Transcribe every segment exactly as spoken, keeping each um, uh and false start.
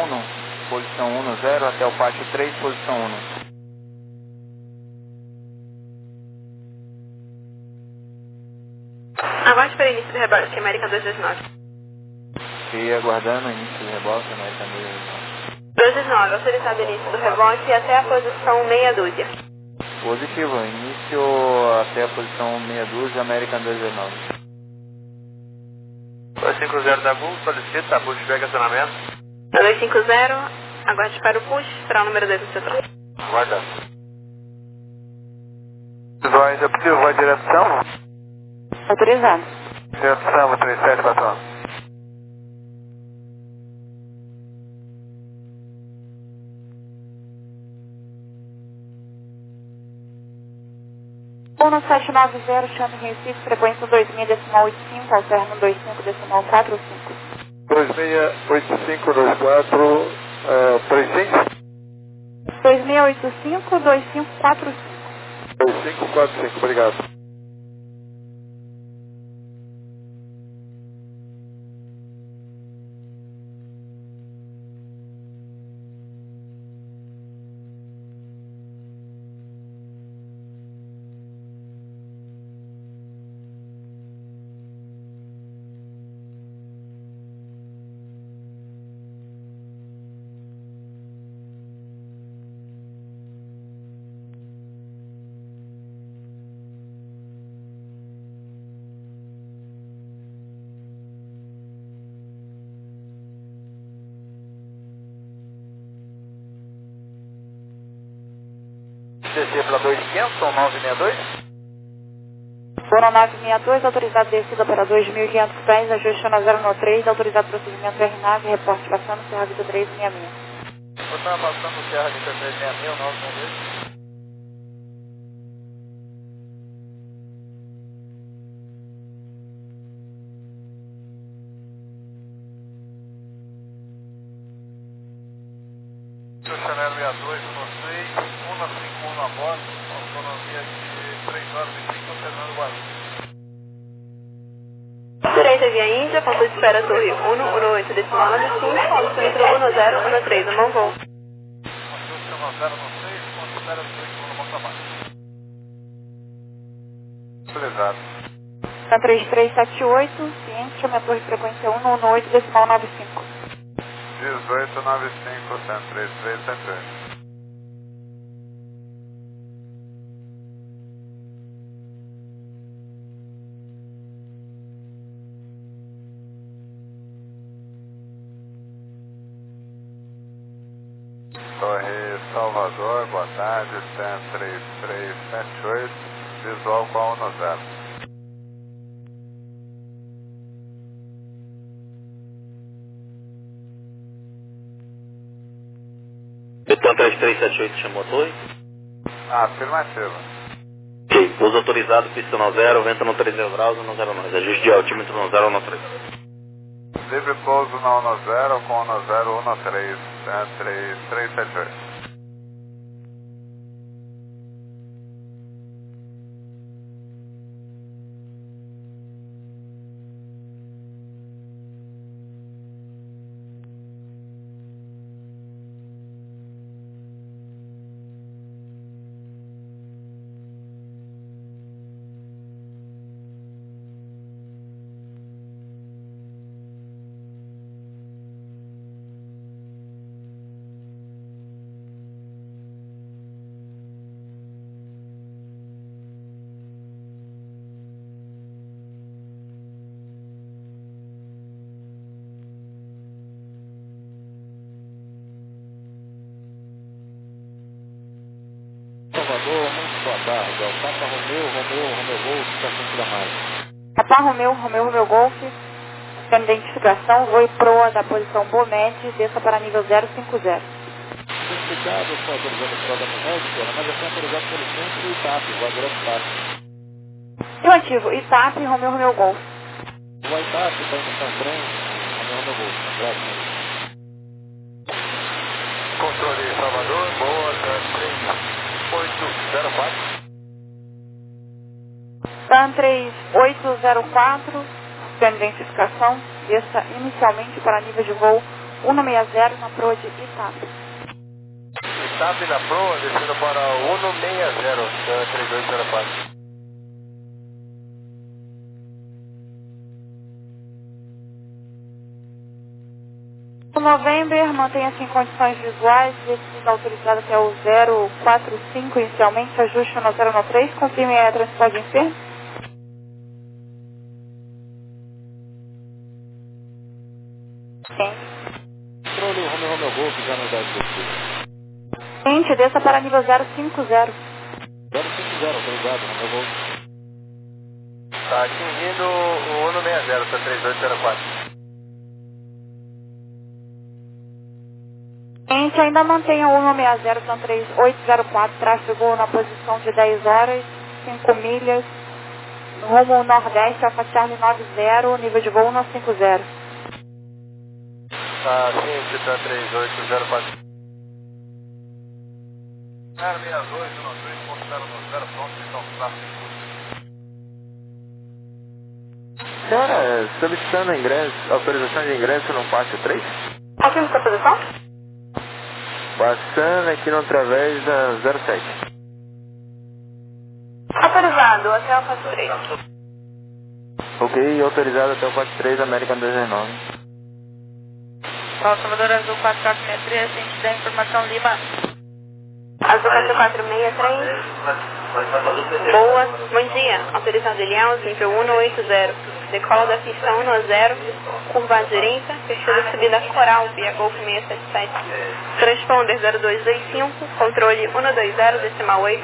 um, posição um zero até o pátio três, posição um. Aguarde para o início do rebote, América dois dois nove. E aguardando o início do rebote, América dois dois nove. dois dois nove, autorizado o início do rebote até a posição meia dúzia. Positivo, início até a posição meia dúzia, América dois dois nove. dois cinco zero da Gol, solicita, push back acionamento. dois cinco zero, aguarde para o push, será o número dois no setor. Aguardando. Ainda possível, vai direção? Autorizado. Direção, três sete quatro um. uno sete nove zero, chame Recife, frequência dois seis decimal oito cinco, alterno dois cinco decimal quatro cinco. dois seis oito cinco dois quatro três cinco? dois seis oito cinco dois cinco quatro cinco. dois cinco quatro cinco, obrigado. C C para dois quinhentos, são nove sessenta e dois. Foram nove sessenta e dois, autorizado descida para dois mil e quinhentos pés, ajuste na zero nove três, autorizado procedimento R nave, reporte passando, Serra Vita três seis seis. Você está passando o Serra Vita três seis seis, nove sessenta e dois. Chanel sessenta e dois, um seis, um cinco um a bordo, autonomia de três horas e cinco, Fernando Guarulhos. Direita via Índia, ponto de espera Torre um, um oito decimal nove cinco, altímetro um zero um três, um bom voo. um zero um seis, ponto de espera três um, bom trabalho. Autorizado. São três três sete oito, ciente, chama a torre de frequência um um oito decimal nove cinco. dezoito noventa e cinco, cento e três três sete oito. Torre Salvador, boa tarde, cento e três três sete oito, visual com a um zero. Betão três três sete oito chamou a torre. Afirmativa. Ok, pouso autorizado, pista no zero, vento no três zero graus, no zero nove. Ajuste de altímetro no zero no três. Livre pouso na um zero com um zero um três, cento e três três sete oito. Salvador, muito boa tarde. É o Papa Romeu, Romeu, Romeu Golf, estação da Margem. Papa Romeu, Romeu, Romeu Golf, sistema de identificação, voo proa da posição Bomed, desça para nível zero cinco zero. Identificado, só autorizando o programa médico, mas já foi autorizado pelo centro do I T A P, voadora I T A P. Eu ativo I T A P, Romeu, Romeu Golf. O I T A P está indo para frente, Romeu, Romeu Golf, abraço. Controle Salvador, boa, três oito zero quatro. TAN três oito zero quatro, sistema de identificação, desça inicialmente para nível de voo cento e sessenta na proa de Itape. Itape na proa, descendo para cento e sessenta, da três oito zero quatro. O November, mantenha-se em condições visuais, descida autorizada até o zero quatro cinco inicialmente, ajuste no zero um três, confirme a transporte em firme. Sim. Controle Romeo Romeo Golf, já na idade do sul. Gente, desça para nível zero cinco zero. zero cinco zero, autorizado, Romeo Golf. Está atingindo o cento e sessenta, da três oito zero quatro. Gente, ainda mantenha o cento e sessenta, são três oito zero quatro, tráfego na posição de dez horas, cinco milhas, rumo nordeste, Alfa Charlie noventa, nível de voo cento e cinquenta. Está ciente da três oito zero quatro. zero seis dois, um três, ponto zero zero, pronto, então, tráfego. Senhora, solicitando ingresso, autorização de ingresso no pátio três? Aqui na sua posição? Passando aqui no através da zero sete. Autorizado, até Alfa três. Ok, autorizado até o pátio três, American dezenove. Salvador Azul quatro quatro seis três, gente da informação Lima. Azul quatro quatro seis três. Boa, bom dia. Autorizado Ilhéus, nível cento e oitenta. Decola da pista cento e zero, curva à direita, fechada subida Coral, via Golf seiscentos e setenta e sete. Transponder zero dois dois cinco, controle cento e vinte, decimal oito.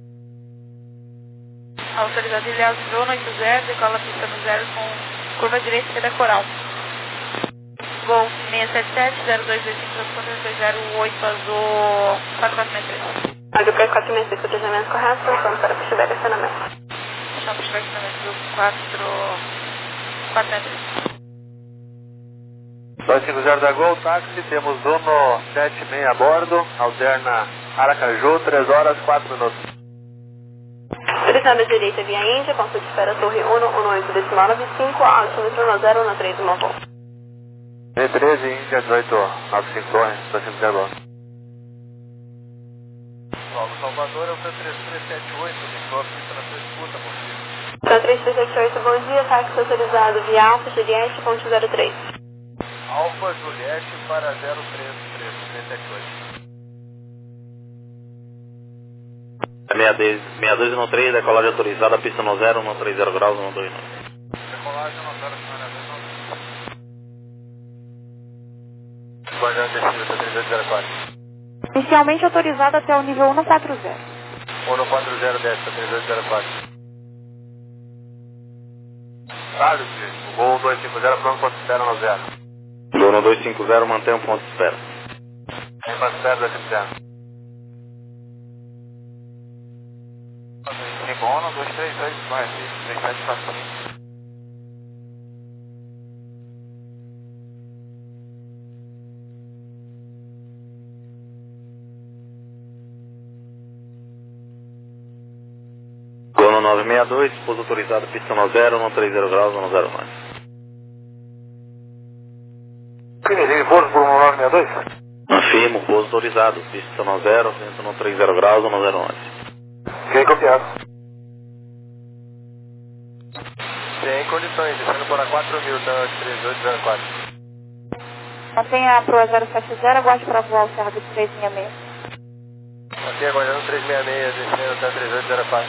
Autorizado Ilhéus, nível cento e oitenta, decola pista no zero com curva à direita, subida Coral. Golf seiscentos e setenta e sete, zero dois dois cinco, transponder dois zero oito, azul quatro quatro seis três. Azul quatro seis três, cruzamento correto, vamos para a pista de estacionamento. Chama de estacionamento do quatro quatro seis três. dois cinco zero da Gol, táxi, temos Uno sete seis a bordo, alterna Aracaju, três horas, quatro minutos. Direção da direita via Índia, ponto de espera Torre cento e dezenove, decimal nove cinco, altímetro no zero um três, uma volta. B treze, Índia, dezoito noventa e cinco Torre, dois cinco zero. Salve Salvador, é o T três três sete oito, Victor, pista na sua escuta, bom dia. T três três sete oito, bom dia, táxi autorizado via Alfa Juliette, ponto zero três. Alfa Juliette para zero três três três sete oito. sessenta e dois três, decolagem autorizada, pista no zero, cento e trinta graus, cento e vinte e nove. Decolagem no zero, semana vez não. Guardando descida, T três oito zero quatro. Inicialmente autorizado até o nível cento e quarenta. cento e quarenta, desce, T três oito zero quatro. Carlos, o Gol dois cinco zero, pronto, ponto de espera no zero. Gol dois cinco zero, mantém um ponto de espera. Tem ponto de espera, dois cinco zero. cinco um, dois três dois, vai, três sete quatro. Gol nove seis dois, pouso autorizado, pista no zero, cento e trinta graus, cento e zero mais. Primeiro, pouso por um nove seis dois? Afirmo, pouso autorizado, pista no zero, vento no trinta graus, cento e zero mais. Ok, copiado. Tem condições, descendo para quatro mil, tá, três oito zero quatro. Mantenha a proa zero sete zero, aguarde para voar o Serra do três seis seis. Aqui aguardando três seis seis, descendo, tá, três oito zero quatro.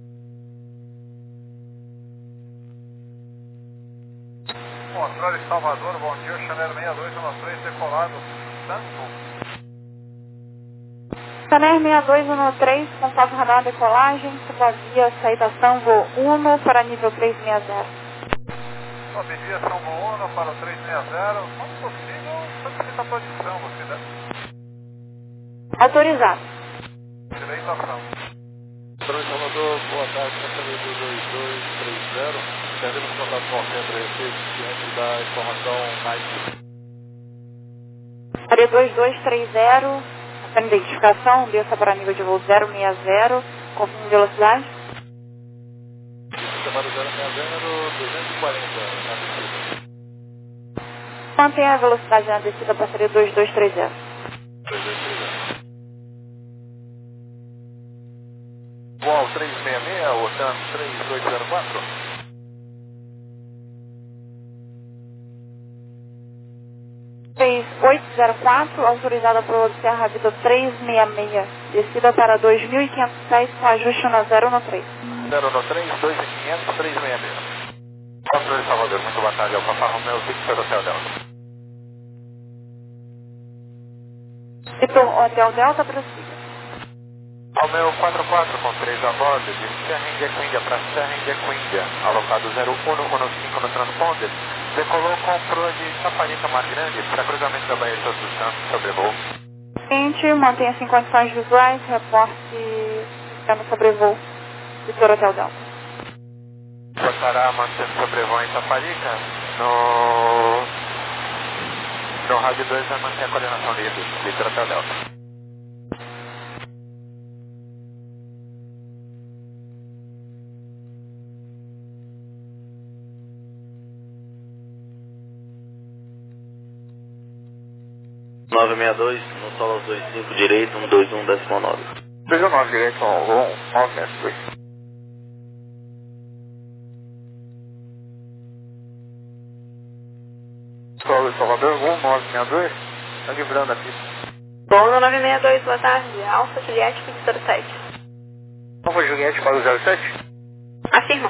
Controle Salvador, bom dia, Chanel seis dois um três, decolado, Santo. Chanel seis dois um três, contato radar decolagem, subavia, saídação, voo um para nível três seis zero. Obediação voo um para o três seis zero, quando possível, solicita a posição, você dá. Autorizado. Direitação. Controle Salvador, boa tarde, Central dois dois três zero. Perdemos contato com o centro a respeito diante da informação Nike. Área dois dois três zero, a identificação, desça para nível de voo zero seis zero, confirme velocidade. Chamado zero seis zero, duzentos e quarenta na descida. Mantenha a velocidade na descida, passaria dois dois três zero. dois dois três zero. Voal trezentos e sessenta e seis, Oceano três oito zero quatro. três oito zero quatro, autorizada para o Serra Vida trezentos e sessenta e seis, descida para dois mil e quinhentos pés com ajuste na zero no três. zero no três, dois mil e quinhentos, trezentos e sessenta e seis. Controle Salvador, muito boa tarde, Alfa Romeo, Victor Hotel Delta. Victor Hotel Delta, prossiga. Romeo quatro quatro com três a bordo, de Serra India para Serra India, alocado zero um um cinco no transponder, decolou com proa de Taparica Mar Grande para cruzamento da Baía de Todos os Santos, sobrevoo. Seguinte, mantenha-se em condições visuais, reporte no sobrevoo, Victor Hotel Delta. Passará mantendo sobrevoo em Taparica, no... no rádio dois vai manter a coordenação livre, Victor Hotel Delta. nove seis dois, no solo dois cinco direito, um dois um décimo nove. dois nove direito, um nove dois. Solo de Salvador, um nove seis dois, está livrando a pista. Bom, nove seis dois, boa tarde, Alfa Juliette zero sete. Alfa Juliette para o zero sete? Afirma.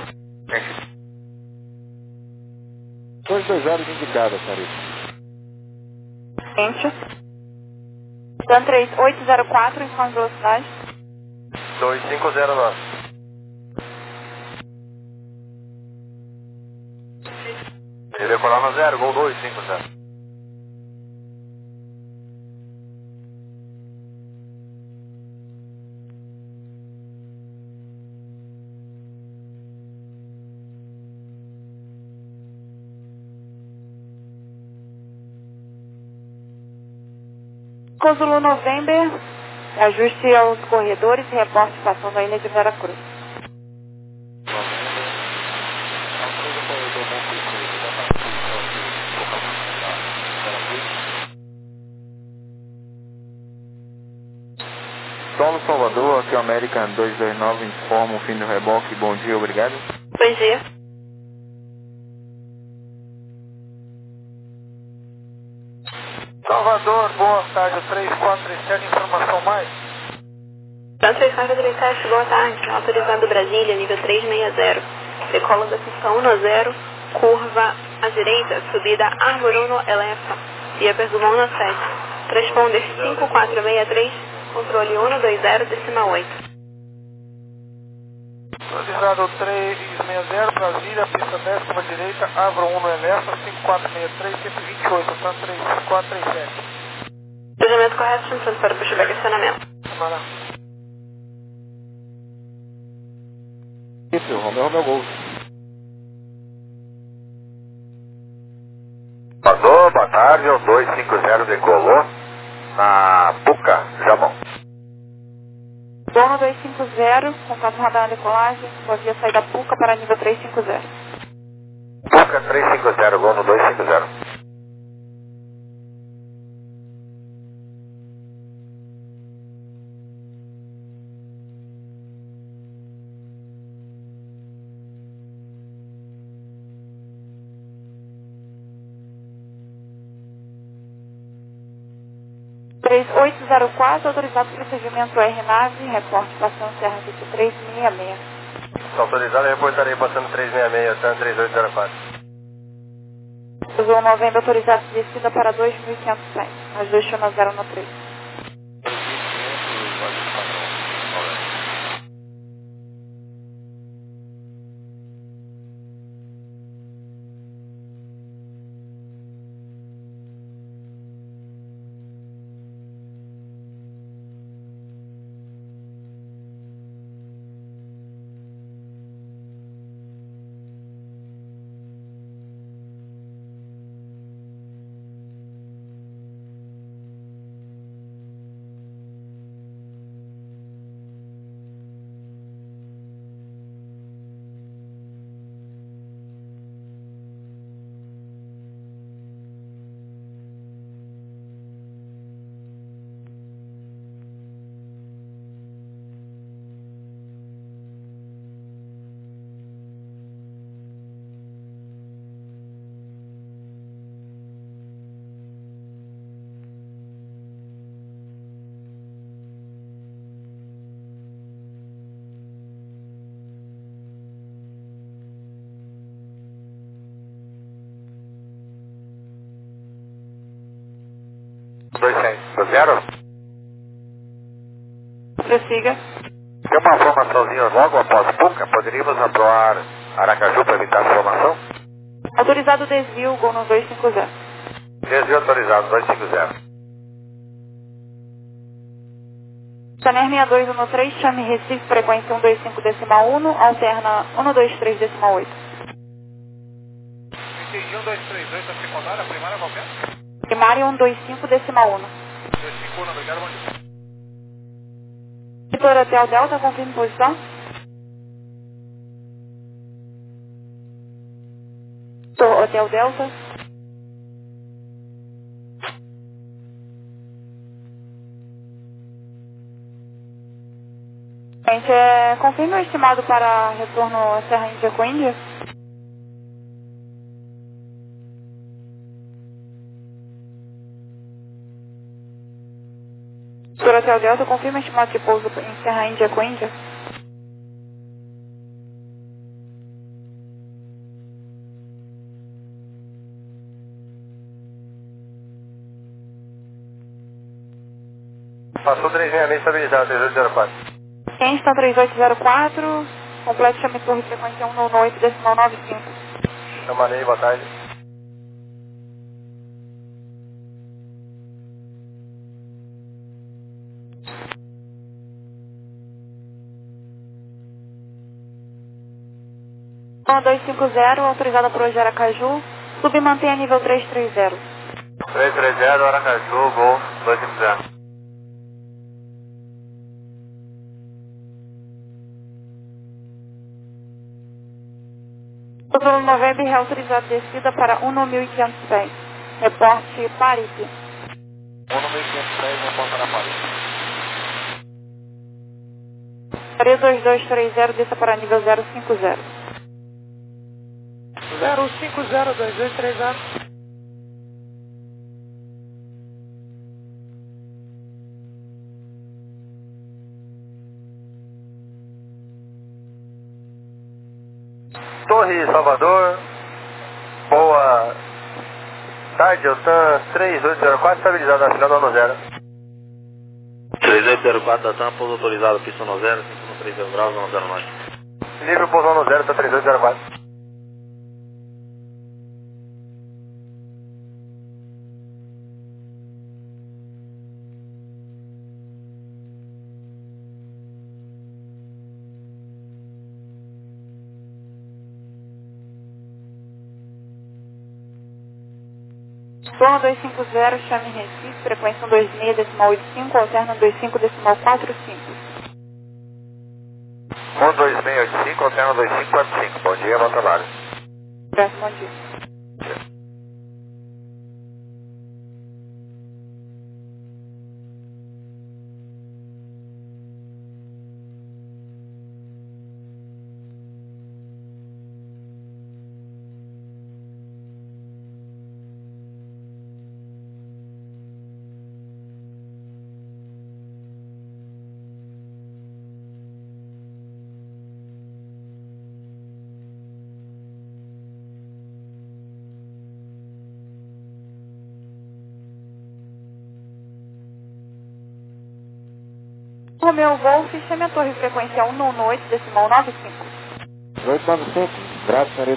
dois dois zero indicada, Sarita. Seguinte. Dan três oito zero quatro, em de velocidade. dois cinco zero nove. Ele decolar no zero, gol dois cinco zero. Zulu November, ajuste aos corredores e reporte passando a ilha de Veracruz. Solo Salvador, aqui é o American dois dois nove, informa o fim do reboque, bom dia, obrigado. Bom dia. Salvador, boa tarde, três quatro três sete, informação mais? três quatro três sete, boa tarde, autorizado Brasília, nível trezentos e sessenta. Decola da pista um no zero, curva à direita, subida Arbor um no Elefa, via Perguma um no sete. Transponder cinco quatro seis três, controle um no dois zero, decimal oito. Autorizado três sessenta, Brasília, pista dez, curva direita, Arbor um no Elefa, cinco quatro seis três, cento e vinte e oito, tá três quatro três sete. Cruzamento correto, transferindo para o pushback acionamento. Semana. Isso, Romeu, Romeu Gol. Passou, boa tarde, o dois cinco zero decolou na Puca, Jamão. Dono dois cinco zero, contato radar na decolagem, via sair da Puca para nível trezentos e cinquenta. Puca trezentos e cinquenta, gol no dois cinco zero. três oito zero quatro, autorizado procedimento R nave, reporte passando Serra Vista trezentos e sessenta e seis. Está autorizado, eu reportarei passando trezentos e sessenta e seis, tá três oito zero quatro. Zulu Novembro, autorizado de descida para dois mil e quinhentos pés, ajuste na zero no três. dois cem. Tá zero? Prossiga. Tem uma formaçãozinha logo após Puca, poderíamos aproar Aracaju para evitar a formação? Autorizado desvio, Gol no dois cinco zero. Desvio autorizado, dois cinco zero. Channel sessenta e dois um três, chame Recife, frequência um dois cinco decimal um, alterna um dois três decimal oito. Entendi, um dois três dois, a secundária, a primária qualquer? Primária um dois cinco decimal um. dois cinco um, obrigado, bom dia. Vitor Hotel Delta, confirme posição. Vitor Hotel Delta. Gente, é, confirme o estimado para retorno à Serra Índia com Índia. Vitor Hotel Delta, confirme o estimado de pouso em Serra Índia com Índia. Passou três seis seis, estabilizado, três oito zero quatro. Kingston três oito zero quatro, completo chame torre frequência um nove oito decimal nove cinco. Chamarei, boa tarde. um dois cinco zero, autorizada para hoje Aracaju, submantenha nível três três zero. três três zero, Aracaju, Gol dois cinco zero. Todo November reautorizado descida para um mil e quinhentos pés. Reporte Paripe. um mil e quinhentos pés, reporta na Paris. três dois dois três zero, desça para nível zero cinco zero. zero cinco zero dois dois três zero. Torre Salvador, boa tarde, O T A M três oito zero quatro, estabilizado na final do ano zero. três oito zero quatro da T A M, pouso autorizado, pista no zero, cinco três zero graus, não zero nove. Livre pousão no zero, T A três oito zero quatro. Torno dois cinco zero, chame Recife, frequência um dois seis decimal oito cinco, alterna um dois cinco decimal quatro cinco. um dois seis oito cinco, alterna dois cinco quatro cinco. Bom dia, bom trabalho. Graças, bom dia. Romeu Golf, chame a torre frequência um nove oito decimal nove cinco. oito nove cinco, graças senhorita.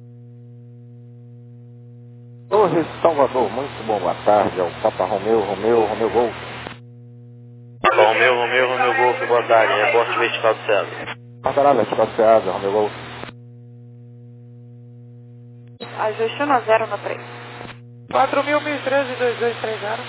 Torre Salvador, muito bom, boa tarde, ao Papa Romeu, Romeu, Romeu Golf. Papa Romeu, Romeu, Romeu Golf, boa tarde, reporte vertical do César. Passará vertical do César, Romeu Golf. Ajuste um zero no três. quatro mil, mil e treze, dois dois três zero.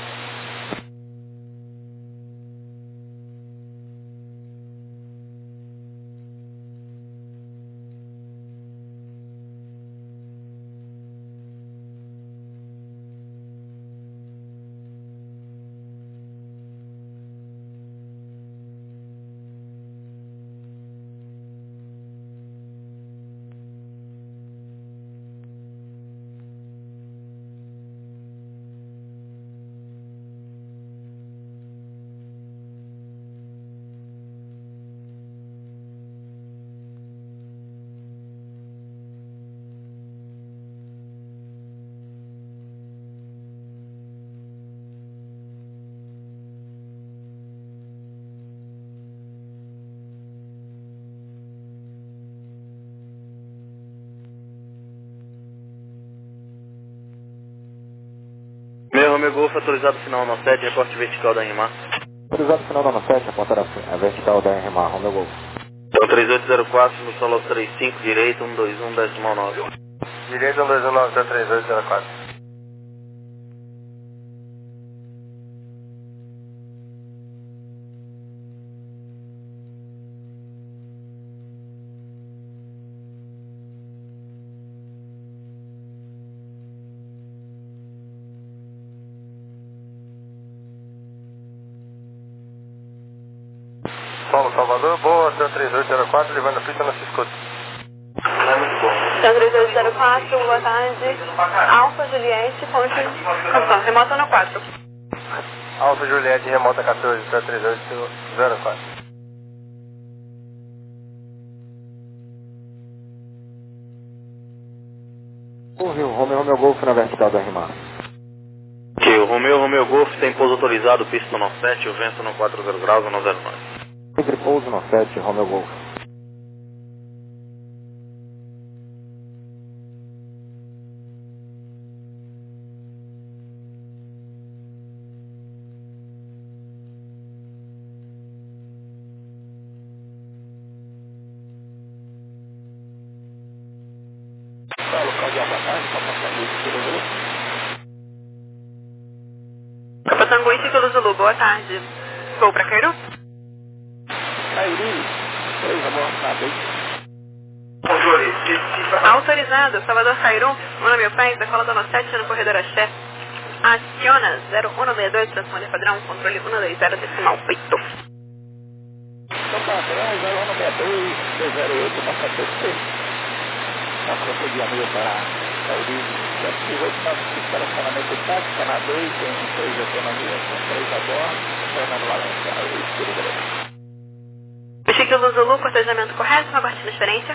Romeo Golf, autorizado final no sete, reporte vertical da R M A. Autorizado final da sete, apontar a vertical da R M A, Romeo Golf. Então três oito zero quatro, no solo trinta e cinco, direito, um dois um, decimal nove. Direito, um dois um nove, três oito zero quatro. Solo Salvador, boa, três oito zero quatro, levando a pista, não se escuta. três oito zero quatro, boa tarde. Alfa Juliette, ponte. Confirmação, remota no quatro. Alfa Juliette, remota quatorze, três oito zero quatro. Ouviu, Romeo Romeo Golf na vertical da R M A. Ok, o Romeo Romeo Golf tem pouso autorizado, pista no sete, o vento no quatro zero graus, no zero nove. Entre pouso no sete, Romeo Golf. Capatango e Ciclo Zulu, boa tarde. Vou pra Cairu? Cairi, três a bordo, nada aí. Autorizado, Salvador Cairu, um meu pai, decola dona sete no corredor Axé. Aciona zero um seis dois, transponder padrão, controle um dois zero, decimal oito. Então para trás, zero um seis dois, dois zero oito, passa P C. Passa o dia meio para Cairi, sete oito nove cinco, relacionamento tático, canal dois, tem três de autonomia, com três a bordo, Fernando Valença, o escuro direito. Ciclo Zulu, cortejamento correto, aguarde transferência.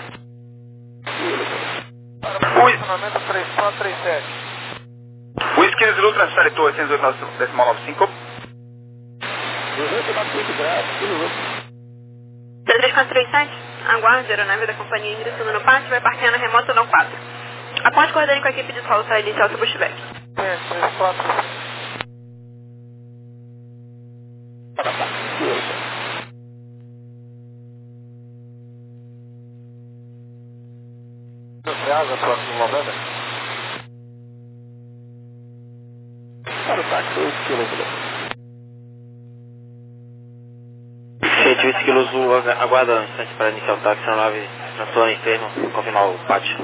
Posicionamento três quatro três sete. Whisky Zulu, transfere to oitocentos e oito, decimal noventa e cinco. dezoito nove cinco graus, tudo T três quatro três sete, aguarde, aeronave da companhia ingressando no pátio, vai parquear na remota não quatro. Aponte coordenando com a equipe de solo para iniciar o seu pushback. três quatro. para baixo. Asa, próximo novembro. Para o táxi, oito quilômetros. Gente, o Esquilo Zulu aguarda um instante para iniciar o táxi na nave, transtorno enfermo, confirmar o pátio.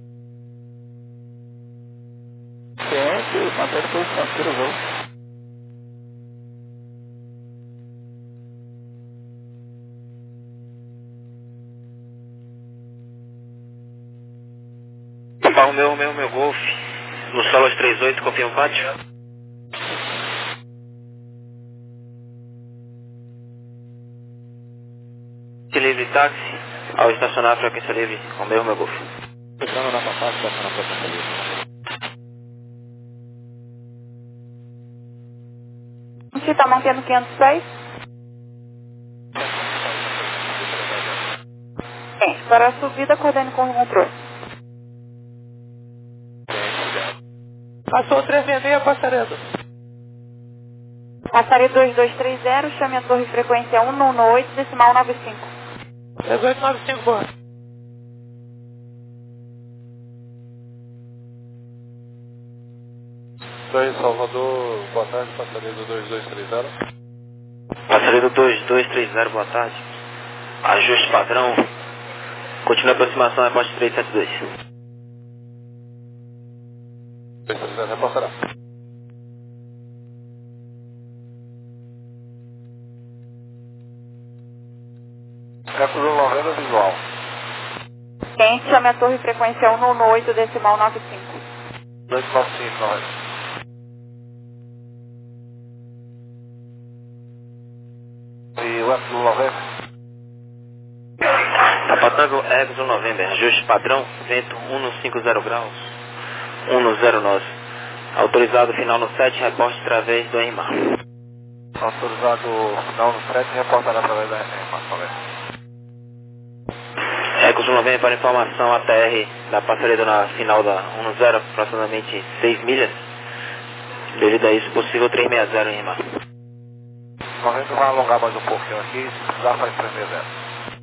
Ciente, mantendo posição, Esquilo Zulu. Papa Romeo Romeo Romeo Golf, no solo trinta e oito, confirma o pátio. Livre táxi, ao estacionar a frequência livre, Romeo Romeo Golf. Entrando na passagem, passa na frequência livre. Você está mantendo quinhentos e seis? Sim, para a subida, coordene com o controle. Passou três seis seis, Passaredo. Passaredo dois dois três zero, chame a torre frequência um um oito, decimal nove cinco. três oito nove cinco, boa. dois Salvador, boa tarde, Passaredo dois dois três zero. Passaredo dois dois três zero, boa tarde. Ajuste padrão. Continua a aproximação, reposte três sete dois. dois três zero, reportará. Recurso novembro visual. Quente, chame a torre frequência um um oito, decimal nove cinco. dois nove cinco, nove. E o F novembro? Tapatango Exo November, ajuste padrão, vento um cinco zero graus, um zero nove. Autorizado final no sete, reporte através do E M A. Autorizado final no sete, reportará através da E M A, talvez. Ecos November para informação, a T R da Passaredo na final da um zero, aproximadamente seis milhas. Devido a isso, possível três seis zero em Rimar. noventa vai alongar mais um pouquinho aqui, se precisar faz três seis zero.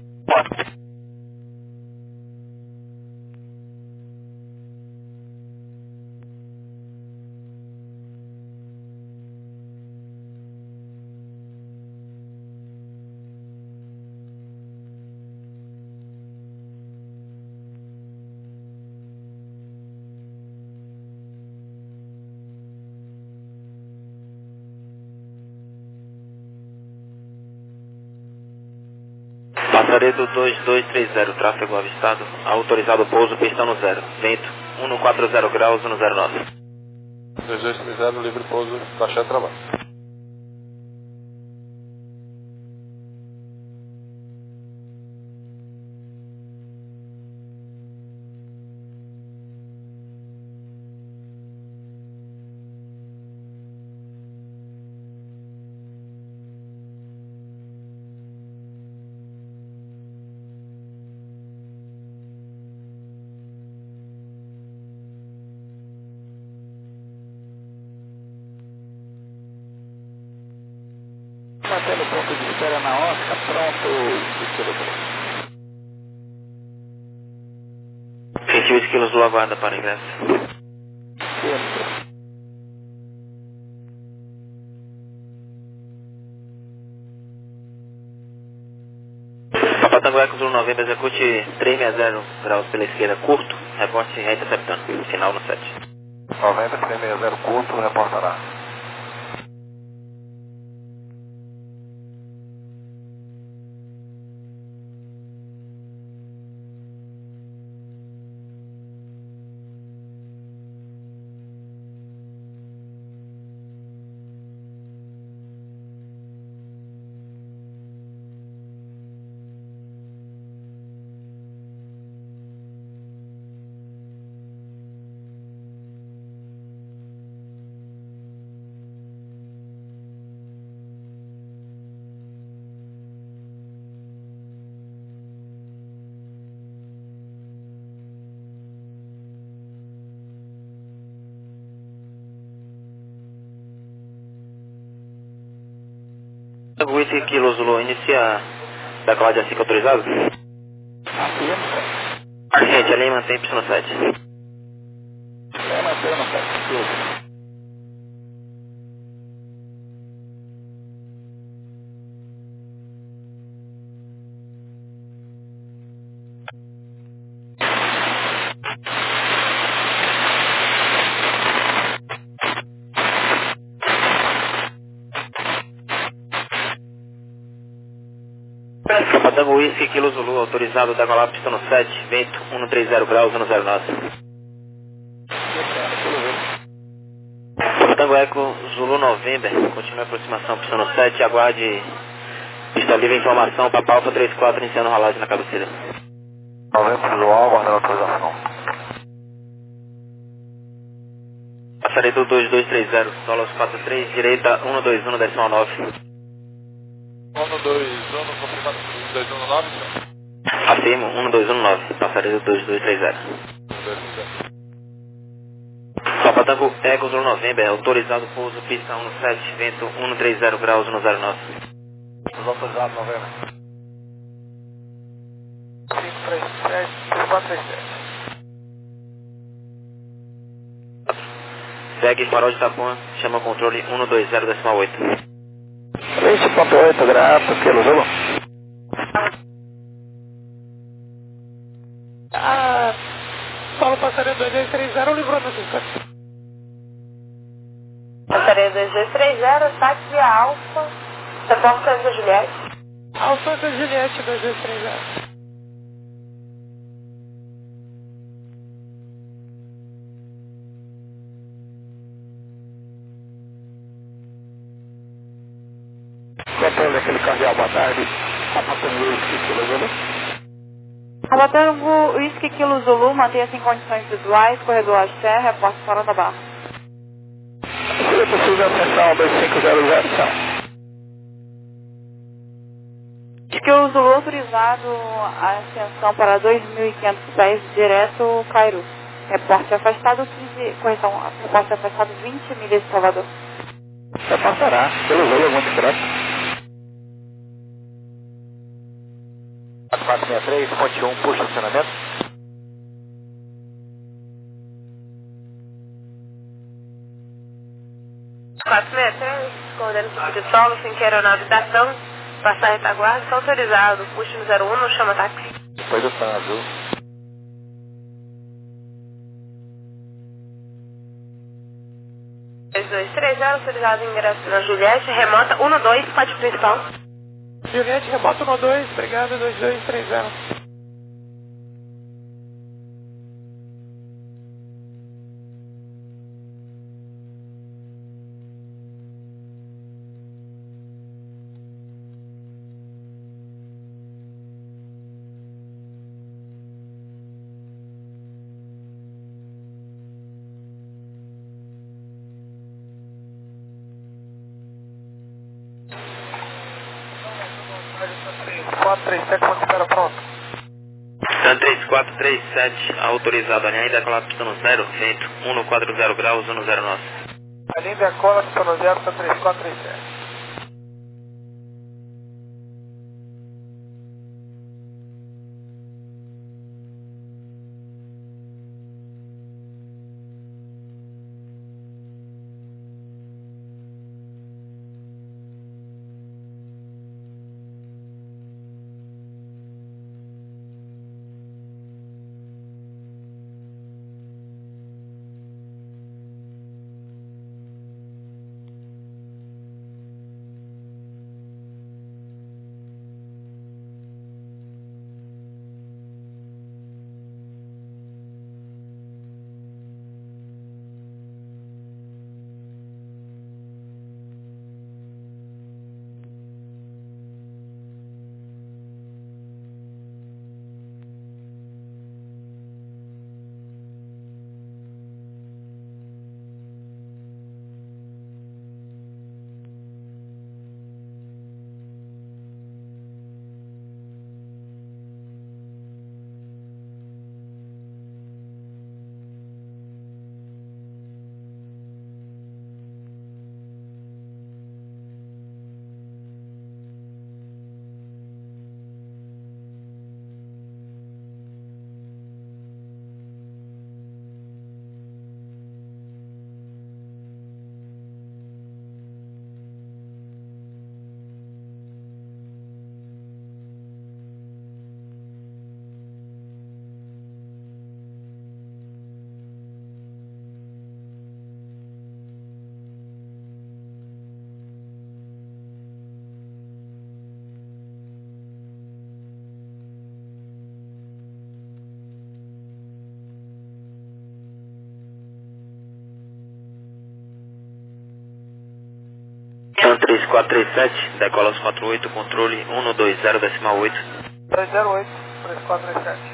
Passaredo dois dois três zero, tráfego avistado, autorizado pouso, pista no zero, vento cento e quarenta graus, cento e nove. dois dois três zero, livre pouso, taxa de trabalho. Mantendo o ponto de espera na Oscar, pronto, vinte e oito quilos do aguarda para ingresso. Papa Tango Eco Zulu novembro, execute três seis zero graus pela esquerda, curto, reporte reta interceptando, final no sete. noventa, três seis zero curto, reportará. Whisky Kilo Zulu, inicia da Cláudia cinco autorizado? Gente, ali mantém Y no sete. É, mantém no sete. Patango Whisky Kilo Zulu, autorizado da Golap, pista no sete, vento cento e trinta graus, zero zero nove. Patango Eco Zulu November, continue a aproximação, pista no sete, aguarde pista livre, informação, Papa Alfa trinta e quatro, iniciando rolagem na cabeceira. noventa visual, aguardando autorização. Passaredo dois dois três zero, dólares quatro três, direita cento e vinte e um, decimal nove. um dois um, confirmado por dois um nove, senhor? Afirmo, um dois um nove, passaredo dois dois três zero. Papa Tango Eco Zulu November, autorizado pouso, pista um sete, vento cento e trinta graus, zero zero nove. Os autorizados, novembro. cinco três sete, três quatro três sete. Segue farol de Itapuã, chama o controle cento e vinte, decimal oito. três ponto oito graus, Kilo Zulu. Ah, Paulo Passaredo dois dois três zero, livrou no cinco. Passaredo dois dois três zero, táxi Alfa, Repórter Santa Juliette. Alfa Santa Juliette dois dois três zero. Controle daquele cardeal, boa tarde. Apatango Whisky Kilo Zulu. Abatango Whisky Kilo Zulu, mantenha-se em condições visuais, corredor A G, reporte fora da barra. Seria possível acessar o dois cinco zero zero, senhor? Kilo Zulu autorizado a ascensão para dois mil e quinhentos pés, direto Cairo. Reporte afastado quinze, correção, reporte afastado vinte milhas de Salvador. Já passará, pelo voo algum discreto. quatro seis três, ponte um, puxa o acionamento. quatro seis três, coordenando tipo de solo, sem que a aeronave da ação, passar a retaguarda, está autorizado. Puxa no zero um, chama táxi. Depois do plano azul. dois dois três zero, autorizado ingresso na Juliette, remota um dois, pode principal. Juliette, remota um dois, obrigado, dois dois três zero. quatro três sete, quando espera pronto. Sun três quatro três sete, autorizado, alinhar e decolar pistão zero, vento um quatro zero graus, um zero nove. A linha decola, pistão zero, Sun três quatro três sete. Sun três quatro três sete, decola aos quatro oito, controle um dois zero decimal oito. dois zero oito, três quatro três sete.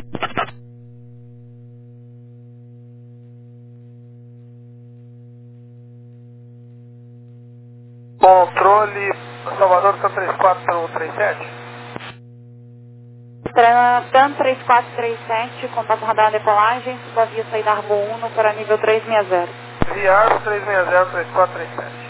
Controle Salvador, Sun três quatro três sete. Sun três quatro três sete, contato radar decolagem, subavia saída Arbo um para nível trezentos e sessenta. Via trezentos e sessenta, três quatro três sete.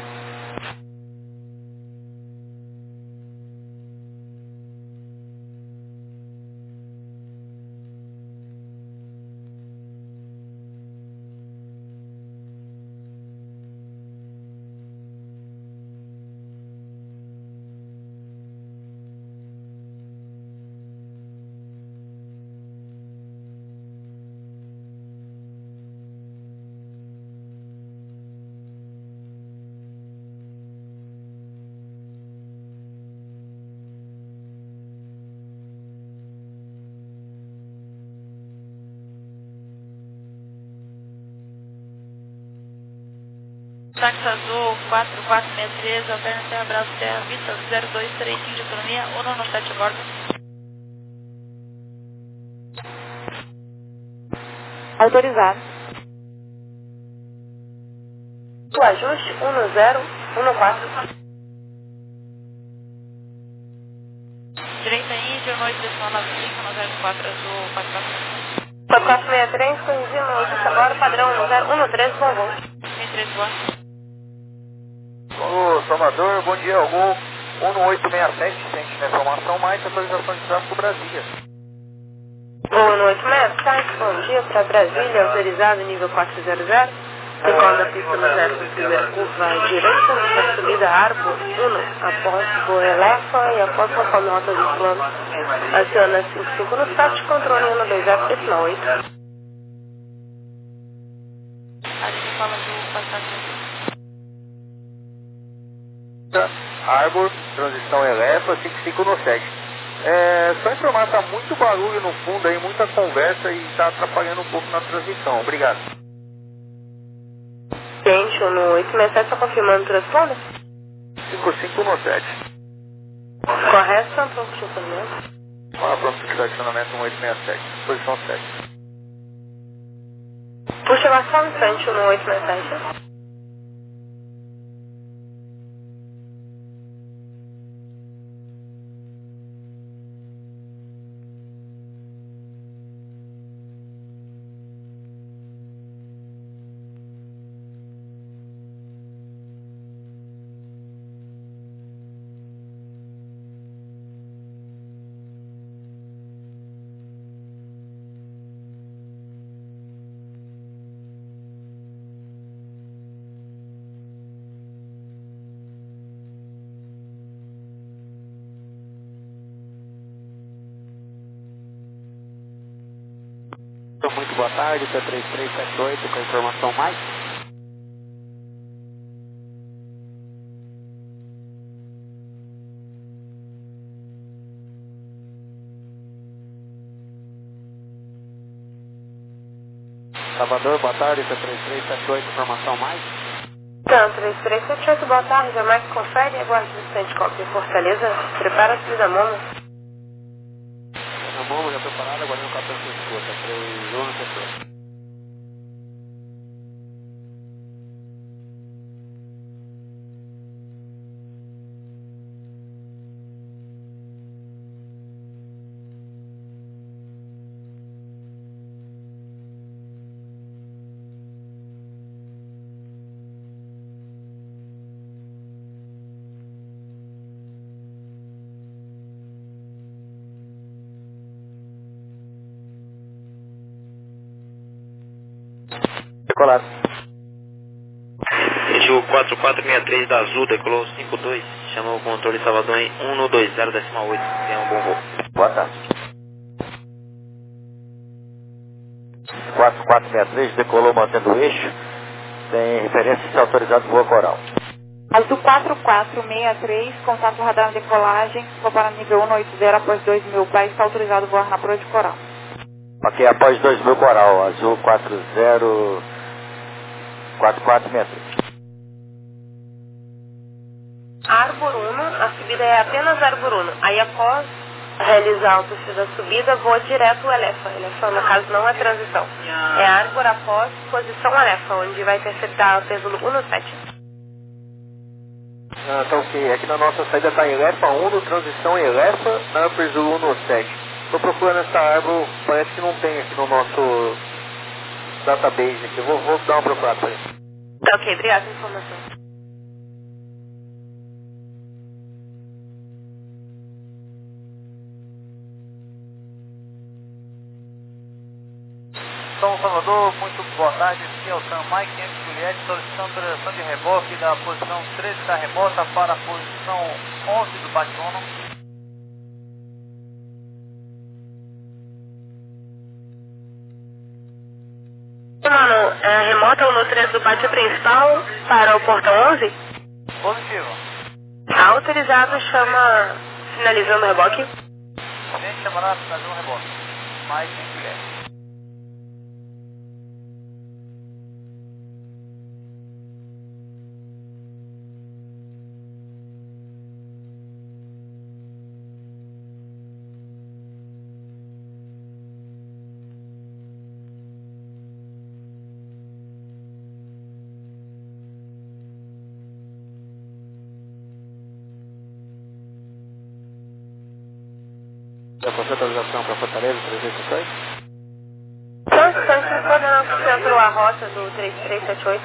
Táxi Azul quatro quatro seis três, alterna Terra Abraço Terra Vitor zero dois três cinco de economia, um no sete bordo. Autorizado. O ajuste um zero um quatro. Direita Índia, noite decimal nove cinco, no zero quatro Azul quatro quatro. quatro seis três, corrigindo notícia agora, padrão zero um três, bom voo. três boa. Alô, Salvador, bom dia, Alô. um oito seis sete, sente na informação mais atualização de tráfego Brasília. Boa noite, mestre. Site, bom dia para Brasília, autorizado nível quatrocentos. Decola da pista no zero, primeira curva à direita, na subida Arbor um, após Boa Elefa e após conforme a rota dos planos. Aciona cinco cinco no site, controle um dois zero, decimal oito. A gente fala do passageiro. Arbor, transição Elefa, cinco cinco no sete. É, só informar, tá muito barulho no fundo aí, muita conversa e tá atrapalhando um pouco na transmissão. Obrigado. Gente, no oito seis sete, só confirmando o transponder? cinco cinco no sete. Correto, só pronto de estacionamento. Fala, pronto de estacionamento um oito seis sete, posição sete. Puxa lá só um instante no oito seis sete. Muito boa tarde, T três três sete oito com a informação mais. Salvador, boa tarde, T três três sete oito, informação mais. Então, três três sete oito, boa tarde, a Mike confere e aguarde o distante cópia em Fortaleza. Prepara-se da Momo. Na Momo, já preparado, aguardando o capitão de escuta, três um no setor. Decolado. Índigo quatro quatro seis três da Azul, decolou cinco dois, chamou o controle Salvador em um dois zero decimal oito, tenha um bom voo. Boa tarde. quatro quatro seis três, decolou mantendo o eixo, tem referência se autorizado voa coral. Azul quatro quatro seis três, contato radar na decolagem, vou para nível um oito zero após dois mil pés, está autorizado voar na proa de coral. Ok, após dois mil coral, Azul quatro zero quatro quatro seis três. Arbor um, a subida é apenas Arbor um. Aí após realizar o perfil da subida, voa direto o Elefa. Elefa, no caso, não é transição. É Arbor após posição Elefa, onde vai interceptar o pêndulo um no sete. Ah, tá ok. Aqui na nossa saída está em Elefa um, no transição em Elefa, na Pêndulo um no sete. Estou procurando essa árvore, parece que não tem aqui no nosso database aqui. Eu vou, vou dar uma procurada para ele. Tá ok, obrigada pela informação. São Salvador, muito boa tarde. Aqui é o Sam Mike, quinhentos Juliette, solicitando autorização de reboque da posição treze da remota para a posição onze do Batono. Mano, é, remota o no treze do pátio principal para o portão onze? Positivo. Autorizado, chama finalizando o reboque. Gente, chamará fazer um reboque. Mike, quinhentos Juliette. Já passou a atualização para Fortaleza, três vezes a rota do três três sete oito.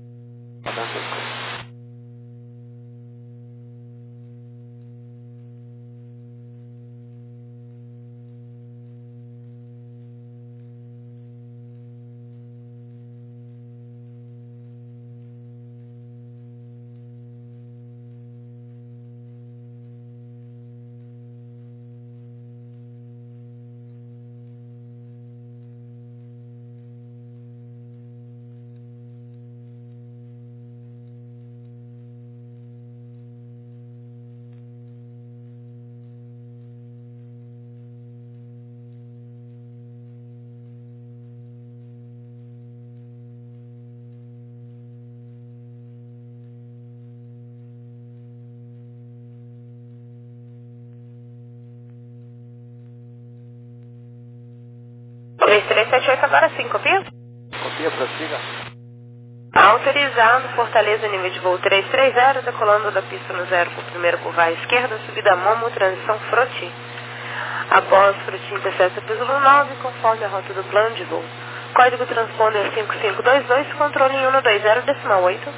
três três sete oito agora sim, copia? Copia, prossiga. Autorizado, Fortaleza, nível de voo três três zero, decolando da pista no zero com o primeiro curva à esquerda, subida Momo, transição Froti. Após Froti, intercepta piso nove, conforme a rota do plano de voo. Código transponder cinco cinco dois dois, controle em cento e vinte, decimal oito.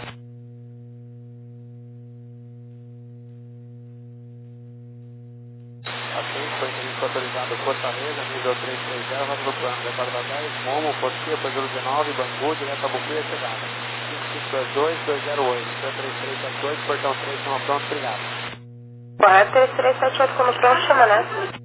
Autorizado Fortaleza, nível três três zero, rota do plano, decora da dez, Momo, Portia, Pajuro dezenove, Bangu, direto a Bucuia, chegada. cinco cinco dois dois, dois zero oito, três três sete oito, portão três, chama pronto, obrigado. Correto, três três sete oito, como pronto, chama, né?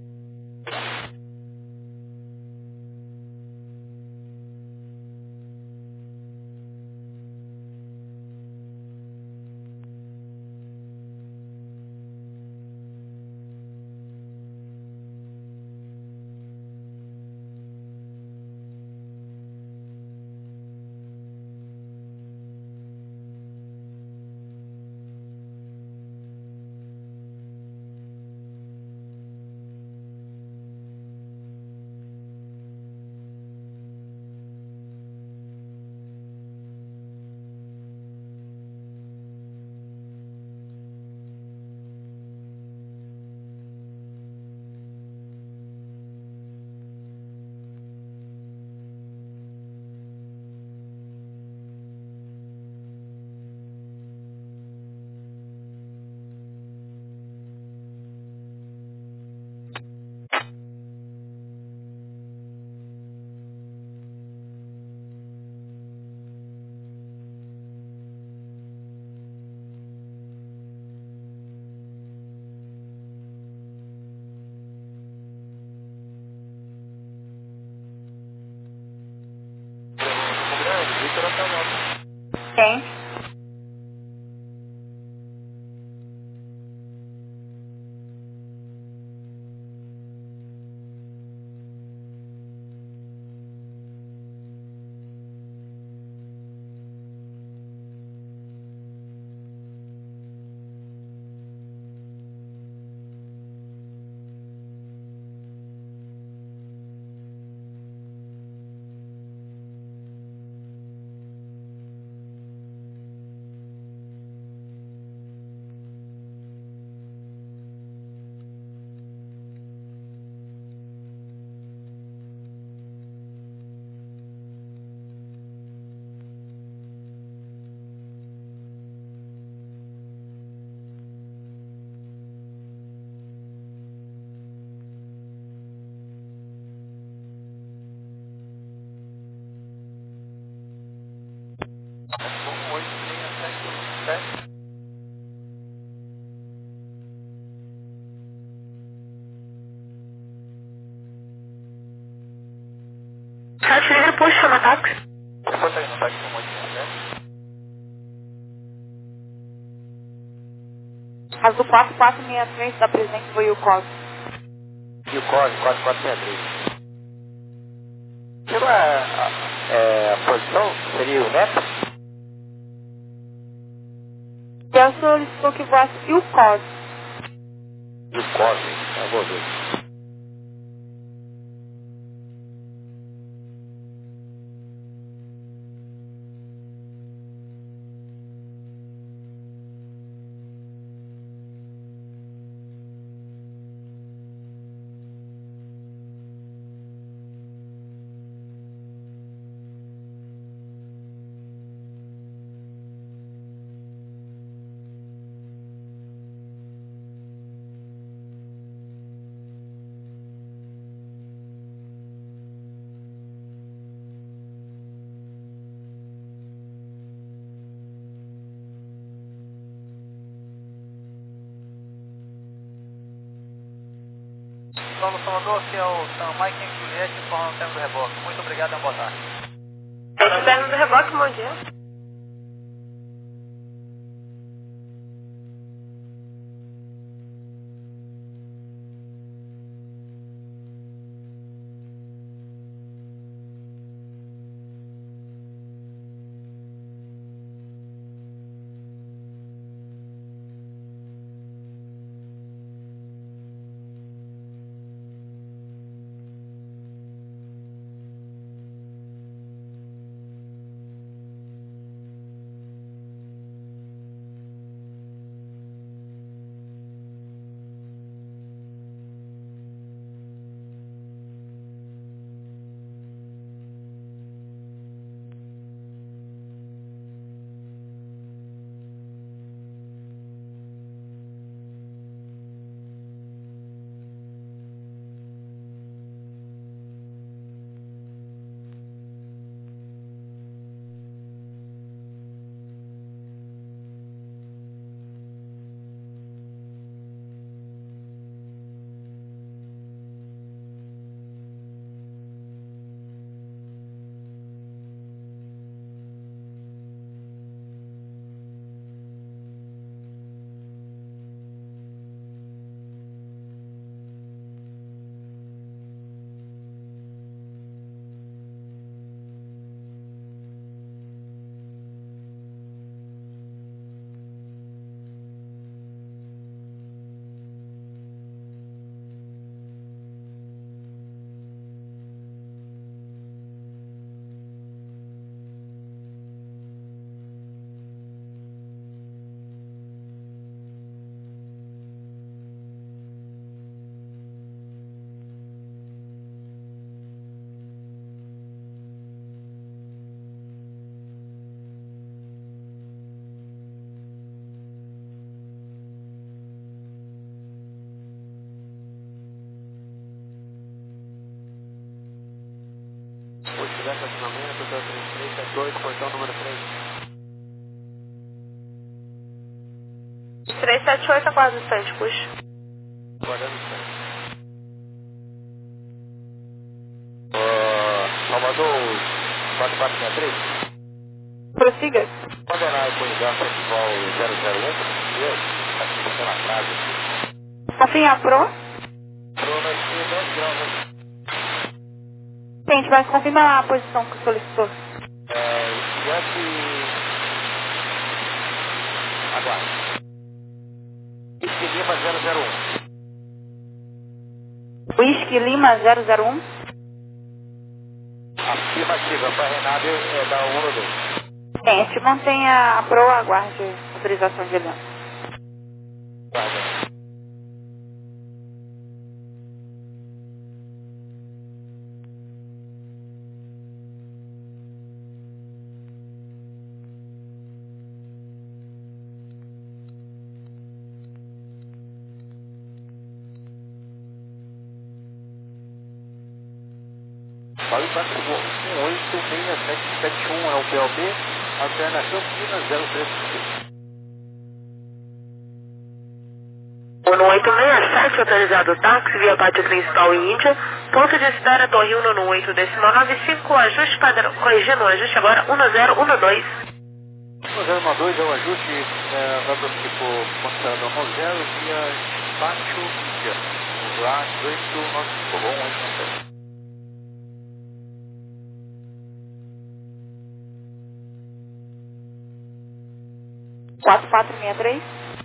Quem? Artilheiro, puxa, chama táxi. Quanto aí no táxi com oito sete? Azul quatro quatro seis três da Presidente foi o código. E o código quatro quatro seis três. Chegou a, a, é, a posição? Seria o neto? E eu solicitou que voasse e o código. E o código, eu vou ver. Paulo Salvador, aqui é o Sam Mike em Juliette, falando no termo do reboque. Muito obrigado e uma boa tarde. Esse termo do reboque, bom dia. Tivesse acionamento, hotel três três sete oito, portão número três. três sete oito, aguarda o instante, puxa. Aguardando o instante. Uh, Salvador, quatro quatro seis três. Prossiga. Condenar o Coringão Festival zero zero um, eu, aqui você na frase. Confia a Pro? Pro vai ser dez graus. Gente, mas confirma a posição que solicitou. É, diante... Aguarde. Whisky Lima zero zero um. Whisky Lima zero zero um. Afirmativa, para Renato é da um ou dois. Gente, mantenha a Pro, aguarde autorização de Leão. Guarda. Fale para um oito seis sete sete um é o P L B, alternação Minas zero três cinco. um oito seis sete, autorizado táxi via pátio principal em Índia, ponto de Cidade do Rio no oito decimal nove cinco, ajuste padrão, corrigindo o ajuste agora um zero um dois. um zero um dois é o ajuste, é, vai para o tipo considerado um zero via pátio Índia, lá oito nove cinco, bom, oito nove sete. quatro quatro seis três.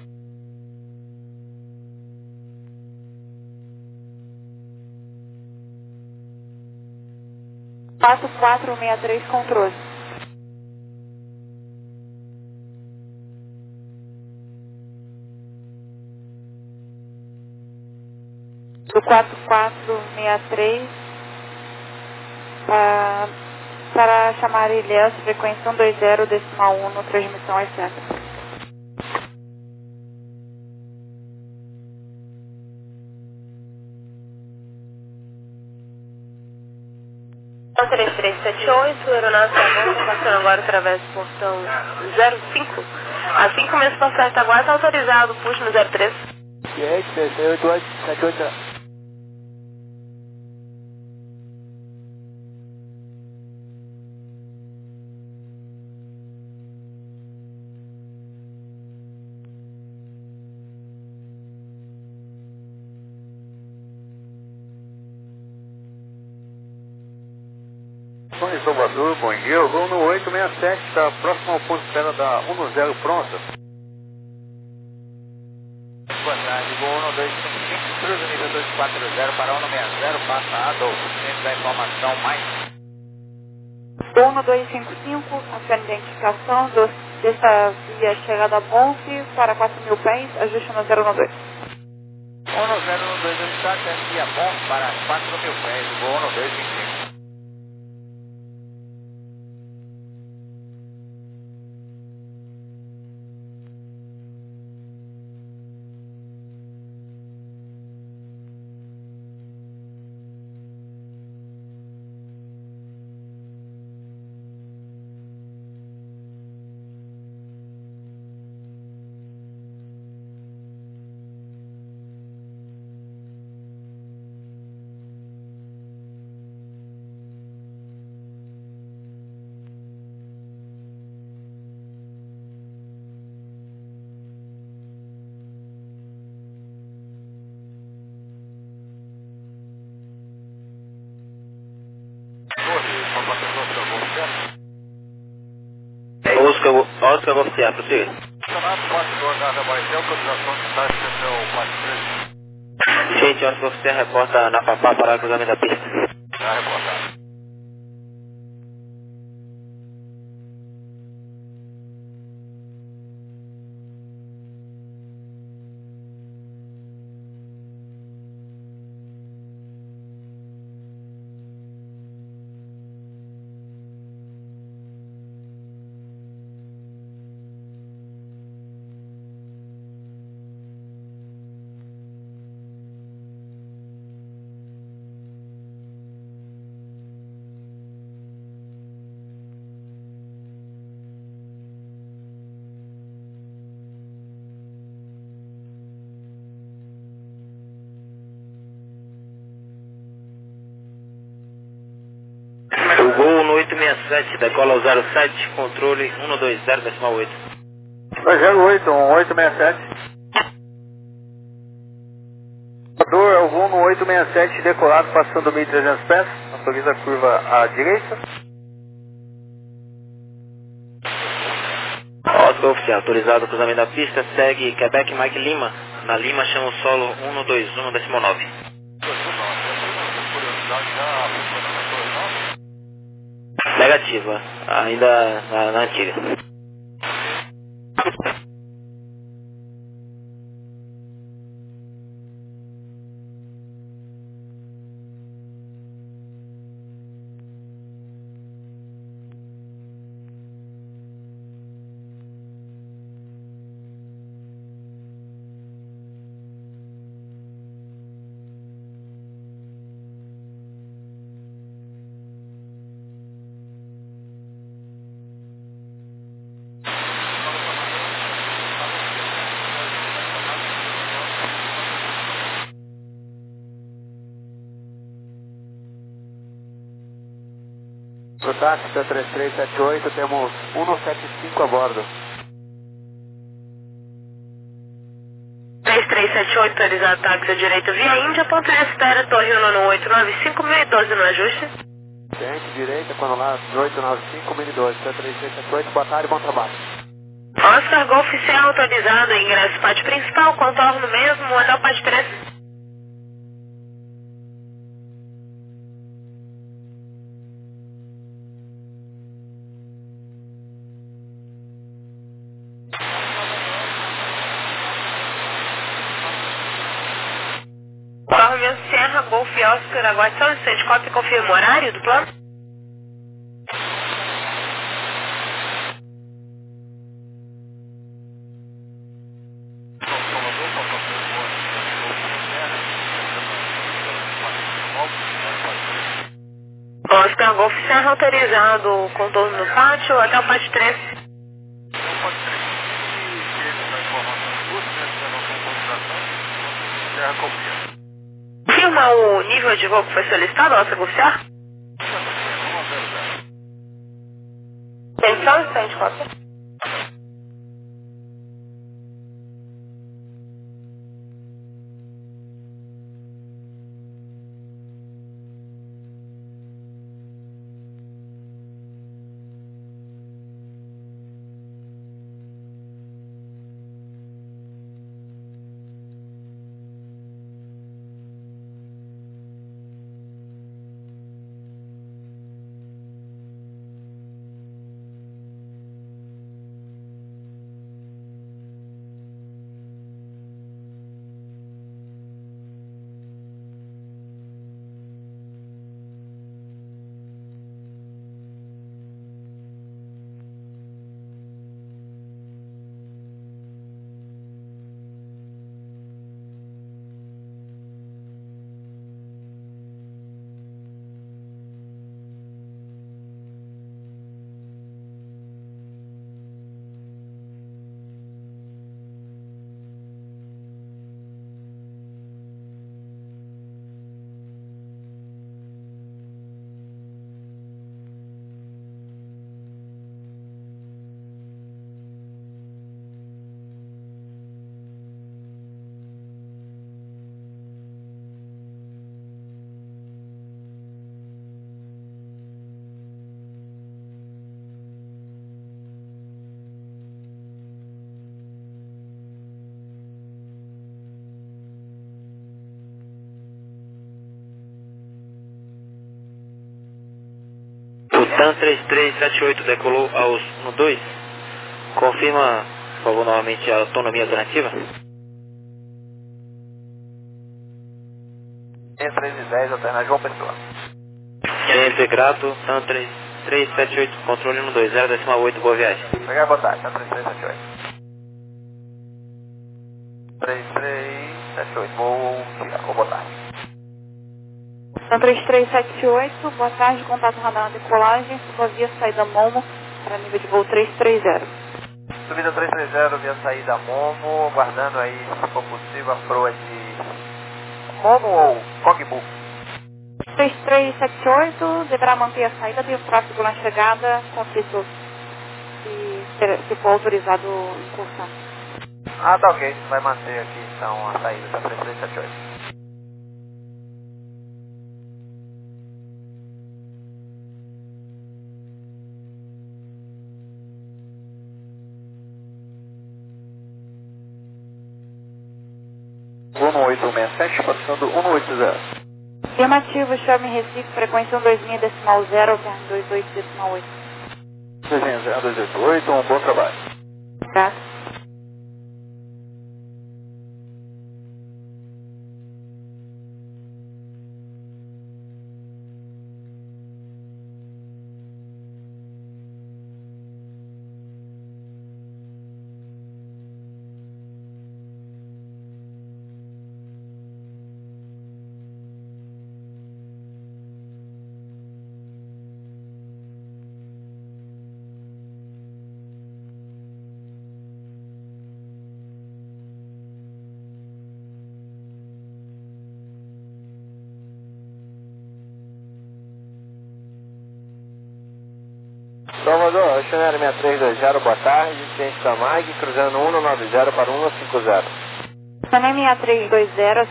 quatro quatro seis três, controle. Do quatro quatro seis três para, para chamar Ilhéus, frequência um dois zero decimal um, no transmissão etcétera. três três sete oito, aeronave Tabosa, passando agora através do portão zero cinco. Assim que o mesmo passageiro Itaguá está autorizado, puxa no zero três. E aí, sete oito oito sete oito. Comunicações, Salvador, bom dia. Eu vou no oito seis sete, está próximo ao ponto de espera da um zero pronta. Boa tarde, voo um dois cinco cinco, cruza nível dois quatro zero para um seis zero, passa Adolfo, centro da informação mais. um dois cinco cinco, a identificação do, dessa via chegada a Bonfe para quatro mil pés, ajuste no zero um dois. um zero um dois está via bom para quatro mil pés, voo um dois cinco cinco. Oscar, Oscar Oficial, prossiga. Gente, Oscar Oficial reporta na Papá para o cruzamento da pista. Já reportado. O voo no oito seis sete, decola ao zero sete, controle um dois zero decimal oito. zero oito, um oito seis sete. Salvador, eu vou no oito seis sete, decolado, passando mil e trezentos pés, autoriza a curva à direita. Oscar Oficial, autorizado o cruzamento da pista, segue Quebec Mike Lima, na Lima chama o solo um dois um decimal nove. Negativa, ainda na, na antiga. Pro táxi T três três sete oito, temos um sete cinco a bordo. três três sete oito, autorizado táxi à direita via Índia, ponto de espera, Torre um oito nove cinco, mil e doze no ajuste. Frente, direita, quando lá, oito nove cinco, mil e doze, T três três sete oito, boa tarde, bom trabalho. Oscar Golf oficial autorizado, ingresso pátio principal, contorno mesmo, hotel pátio três. Conforme Serra, Golf Oscar, aguarde só um instante, cópia e confirma o horário do plano. Oscar Golf Serra autorizado, contorno no pátio, até o pátio três. Confirma o nível de voo que foi solicitado, Oscar Golf Serra? Tem só um instante, cópia. TAM três três sete oito decolou aos um dois. Confirma, por favor, novamente a autonomia alternativa. três e dez, alternar João Pessoa. Sempre grato, TAM três três sete oito, controle um dois zero, décima oito, boa viagem. Obrigado, boa tarde, TAM três três sete oito. três três sete oito, bom dia, ou boa tarde. TAM três três sete oito, boa tarde, contato radar na decolagem, via saída Momo, para nível de voo três três zero. Subida três três zero, via saída Momo, aguardando aí, se for possível, a proa de Momo ou Cogbu. três três sete oito, deverá manter a saída, tem o tráfego na chegada, conflito se, se for autorizado incursão. Ah, tá ok, vai manter aqui então a saída da três três sete oito. um oito seis sete, passando um oito zero. Afirmativo, chame Recife, frequência um dois seis decimal zero, alterno dois oito decimal oito. dois zero dois oito oito, um bom trabalho. Grato. Salvador, Oceanário seis três dois zero, boa tarde, ciente da M A G, cruzando um nove zero para um cinco zero. Oceanário seis três dois zero,